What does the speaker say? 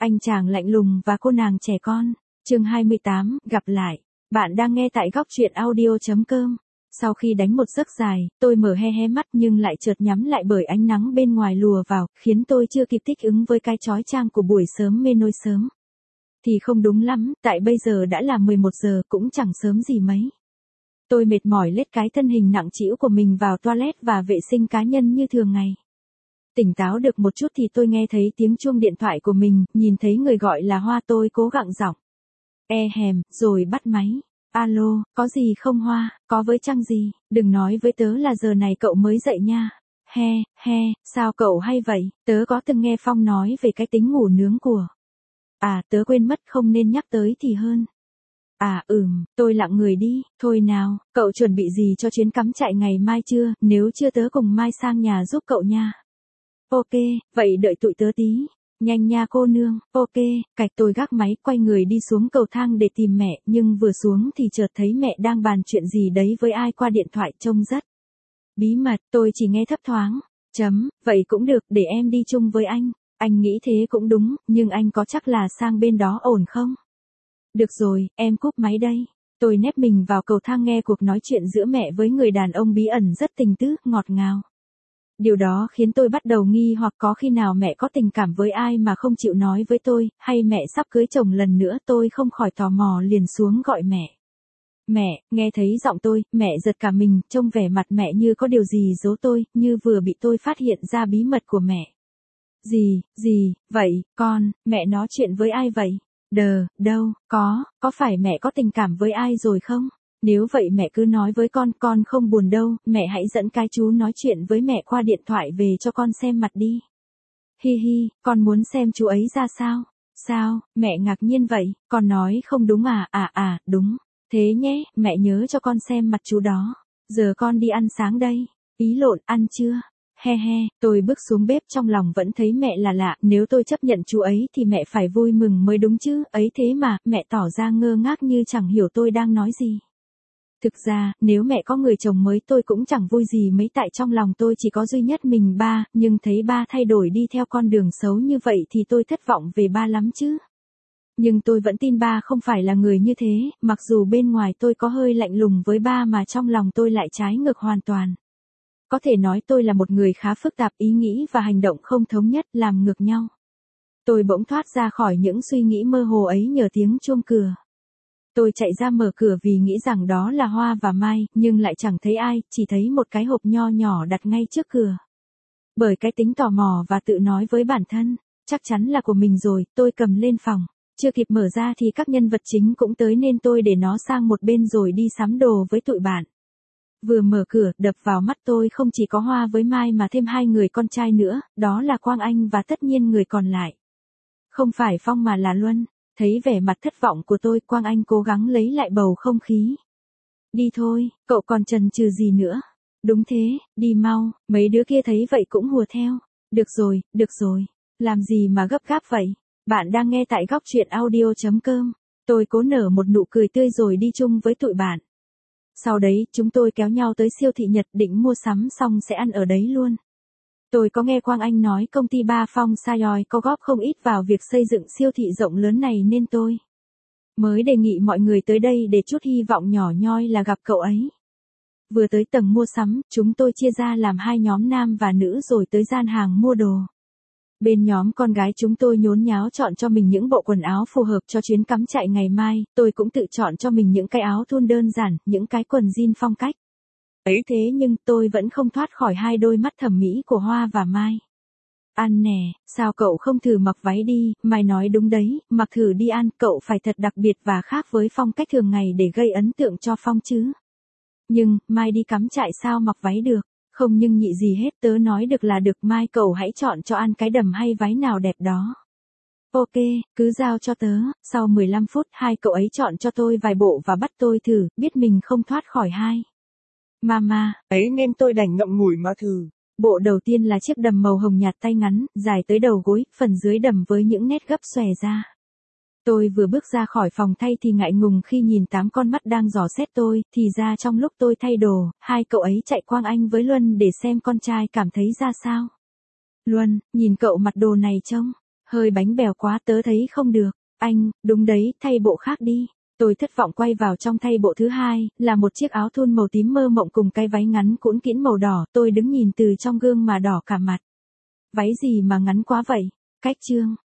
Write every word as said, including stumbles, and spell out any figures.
Anh chàng lạnh lùng và cô nàng trẻ con. Chương hai mươi tám, gặp lại. Bạn đang nghe tại góc truyện audio chấm com. Sau khi đánh một giấc dài, tôi mở he he mắt nhưng lại chợt nhắm lại bởi ánh nắng bên ngoài lùa vào, khiến tôi chưa kịp thích ứng với cái chói chang của buổi sớm mê nôi sớm. Thì không đúng lắm, tại bây giờ đã là mười một giờ cũng chẳng sớm gì mấy. Tôi mệt mỏi lết cái thân hình nặng trĩu của mình vào toilet và vệ sinh cá nhân như thường ngày. Tỉnh táo được một chút thì tôi nghe thấy tiếng chuông điện thoại của mình, nhìn thấy người gọi là Hoa, tôi cố gắng giọng. E hèm, rồi bắt máy. Alo, có gì không Hoa, có với chăng gì, đừng nói với tớ là giờ này cậu mới dậy nha. He, he, sao cậu hay vậy, tớ có từng nghe Phong nói về cái tính ngủ nướng của. À, tớ quên mất không nên nhắc tới thì hơn. À ừm, tôi lặng người đi, thôi nào, cậu chuẩn bị gì cho chuyến cắm trại ngày mai chưa, nếu chưa tớ cùng Mai sang nhà giúp cậu nha. Ok, vậy đợi tụi tớ tí. Nhanh nha cô nương, ok, cạch tôi gác máy quay người đi xuống cầu thang để tìm mẹ, nhưng vừa xuống thì chợt thấy mẹ đang bàn chuyện gì đấy với ai qua điện thoại trông rất bí mật, tôi chỉ nghe thấp thoáng. Chấm, vậy cũng được, để em đi chung với anh. Anh nghĩ thế cũng đúng, nhưng anh có chắc là sang bên đó ổn không? Được rồi, em cúp máy đây. Tôi nép mình vào cầu thang nghe cuộc nói chuyện giữa mẹ với người đàn ông bí ẩn rất tình tứ, ngọt ngào. Điều đó khiến tôi bắt đầu nghi hoặc có khi nào mẹ có tình cảm với ai mà không chịu nói với tôi, hay mẹ sắp cưới chồng lần nữa. Tôi không khỏi tò mò liền xuống gọi mẹ. Mẹ, nghe thấy giọng tôi, mẹ giật cả mình, trông vẻ mặt mẹ như có điều gì giấu tôi, như vừa bị tôi phát hiện ra bí mật của mẹ. Gì, gì, vậy, con, mẹ nói chuyện với ai vậy? Đờ, đâu, có, có phải mẹ có tình cảm với ai rồi không? Nếu vậy mẹ cứ nói với con, con không buồn đâu, mẹ hãy dẫn cái chú nói chuyện với mẹ qua điện thoại về cho con xem mặt đi. Hi hi, con muốn xem chú ấy ra sao? Sao, mẹ ngạc nhiên vậy, con nói không đúng à, à à, đúng. Thế nhé, mẹ nhớ cho con xem mặt chú đó. Giờ con đi ăn sáng đây. Ý lộn, ăn chưa? He he, tôi bước xuống bếp trong lòng vẫn thấy mẹ là lạ, nếu tôi chấp nhận chú ấy thì mẹ phải vui mừng mới đúng chứ, ấy thế mà, mẹ tỏ ra ngơ ngác như chẳng hiểu tôi đang nói gì. Thực ra, nếu mẹ có người chồng mới tôi cũng chẳng vui gì mấy, tại trong lòng tôi chỉ có duy nhất mình ba, nhưng thấy ba thay đổi đi theo con đường xấu như vậy thì tôi thất vọng về ba lắm chứ. Nhưng tôi vẫn tin ba không phải là người như thế, mặc dù bên ngoài tôi có hơi lạnh lùng với ba mà trong lòng tôi lại trái ngược hoàn toàn. Có thể nói tôi là một người khá phức tạp, ý nghĩ và hành động không thống nhất, làm ngược nhau. Tôi bỗng thoát ra khỏi những suy nghĩ mơ hồ ấy nhờ tiếng chuông cửa. Tôi chạy ra mở cửa vì nghĩ rằng đó là Hoa và Mai, nhưng lại chẳng thấy ai, chỉ thấy một cái hộp nho nhỏ đặt ngay trước cửa. Bởi cái tính tò mò và tự nói với bản thân, chắc chắn là của mình rồi, tôi cầm lên phòng. Chưa kịp mở ra thì các nhân vật chính cũng tới nên tôi để nó sang một bên rồi đi sắm đồ với tụi bạn. Vừa mở cửa, đập vào mắt tôi không chỉ có Hoa với Mai mà thêm hai người con trai nữa, đó là Quang Anh và tất nhiên người còn lại. Không phải Phong mà là Luân. Thấy vẻ mặt thất vọng của tôi, Quang Anh cố gắng lấy lại bầu không khí. Đi thôi, cậu còn chần chừ gì nữa? Đúng thế, đi mau, mấy đứa kia thấy vậy cũng hùa theo. Được rồi, được rồi, làm gì mà gấp gáp vậy? Bạn đang nghe tại góc truyện audio chấm com. Tôi cố nở một nụ cười tươi rồi đi chung với tụi bạn. Sau đấy, chúng tôi kéo nhau tới siêu thị Nhật định mua sắm xong sẽ ăn ở đấy luôn. Tôi có nghe Quang Anh nói công ty Ba Phong Sayoi có góp không ít vào việc xây dựng siêu thị rộng lớn này nên tôi mới đề nghị mọi người tới đây để chút hy vọng nhỏ nhoi là gặp cậu ấy. Vừa tới tầng mua sắm, chúng tôi chia ra làm hai nhóm nam và nữ rồi tới gian hàng mua đồ. Bên nhóm con gái chúng tôi nhốn nháo chọn cho mình những bộ quần áo phù hợp cho chuyến cắm trại ngày mai, tôi cũng tự chọn cho mình những cái áo thun đơn giản, những cái quần jean phong cách. Ấy thế nhưng tôi vẫn không thoát khỏi hai đôi mắt thẩm mỹ của Hoa và Mai. Ăn nè, sao cậu không thử mặc váy đi, Mai nói đúng đấy, mặc thử đi ăn, cậu phải thật đặc biệt và khác với phong cách thường ngày để gây ấn tượng cho Phong chứ. Nhưng, Mai đi cắm trại sao mặc váy được, không nhưng nhị gì hết, tớ nói được là được, Mai cậu hãy chọn cho ăn cái đầm hay váy nào đẹp đó. Ok, cứ giao cho tớ, sau mười lăm phút hai cậu ấy chọn cho tôi vài bộ và bắt tôi thử, biết mình không thoát khỏi hai. Mama, ấy nên tôi đành ngậm ngùi mà thử. Bộ đầu tiên là chiếc đầm màu hồng nhạt tay ngắn, dài tới đầu gối, phần dưới đầm với những nét gấp xòe ra. Tôi vừa bước ra khỏi phòng thay thì ngại ngùng khi nhìn tám con mắt đang dò xét tôi, thì ra trong lúc tôi thay đồ, hai cậu ấy chạy Quang Anh với Luân để xem con trai cảm thấy ra sao. Luân, nhìn cậu mặc đồ này trông Hơi bánh bèo quá tớ thấy không được. Anh, đúng đấy, thay bộ khác đi. Tôi thất vọng quay vào trong thay bộ thứ hai, là một chiếc áo thun màu tím mơ mộng cùng cái váy ngắn cũn kĩn màu đỏ. Tôi đứng nhìn từ trong gương mà đỏ cả mặt. Váy gì mà ngắn quá vậy? Cách chương.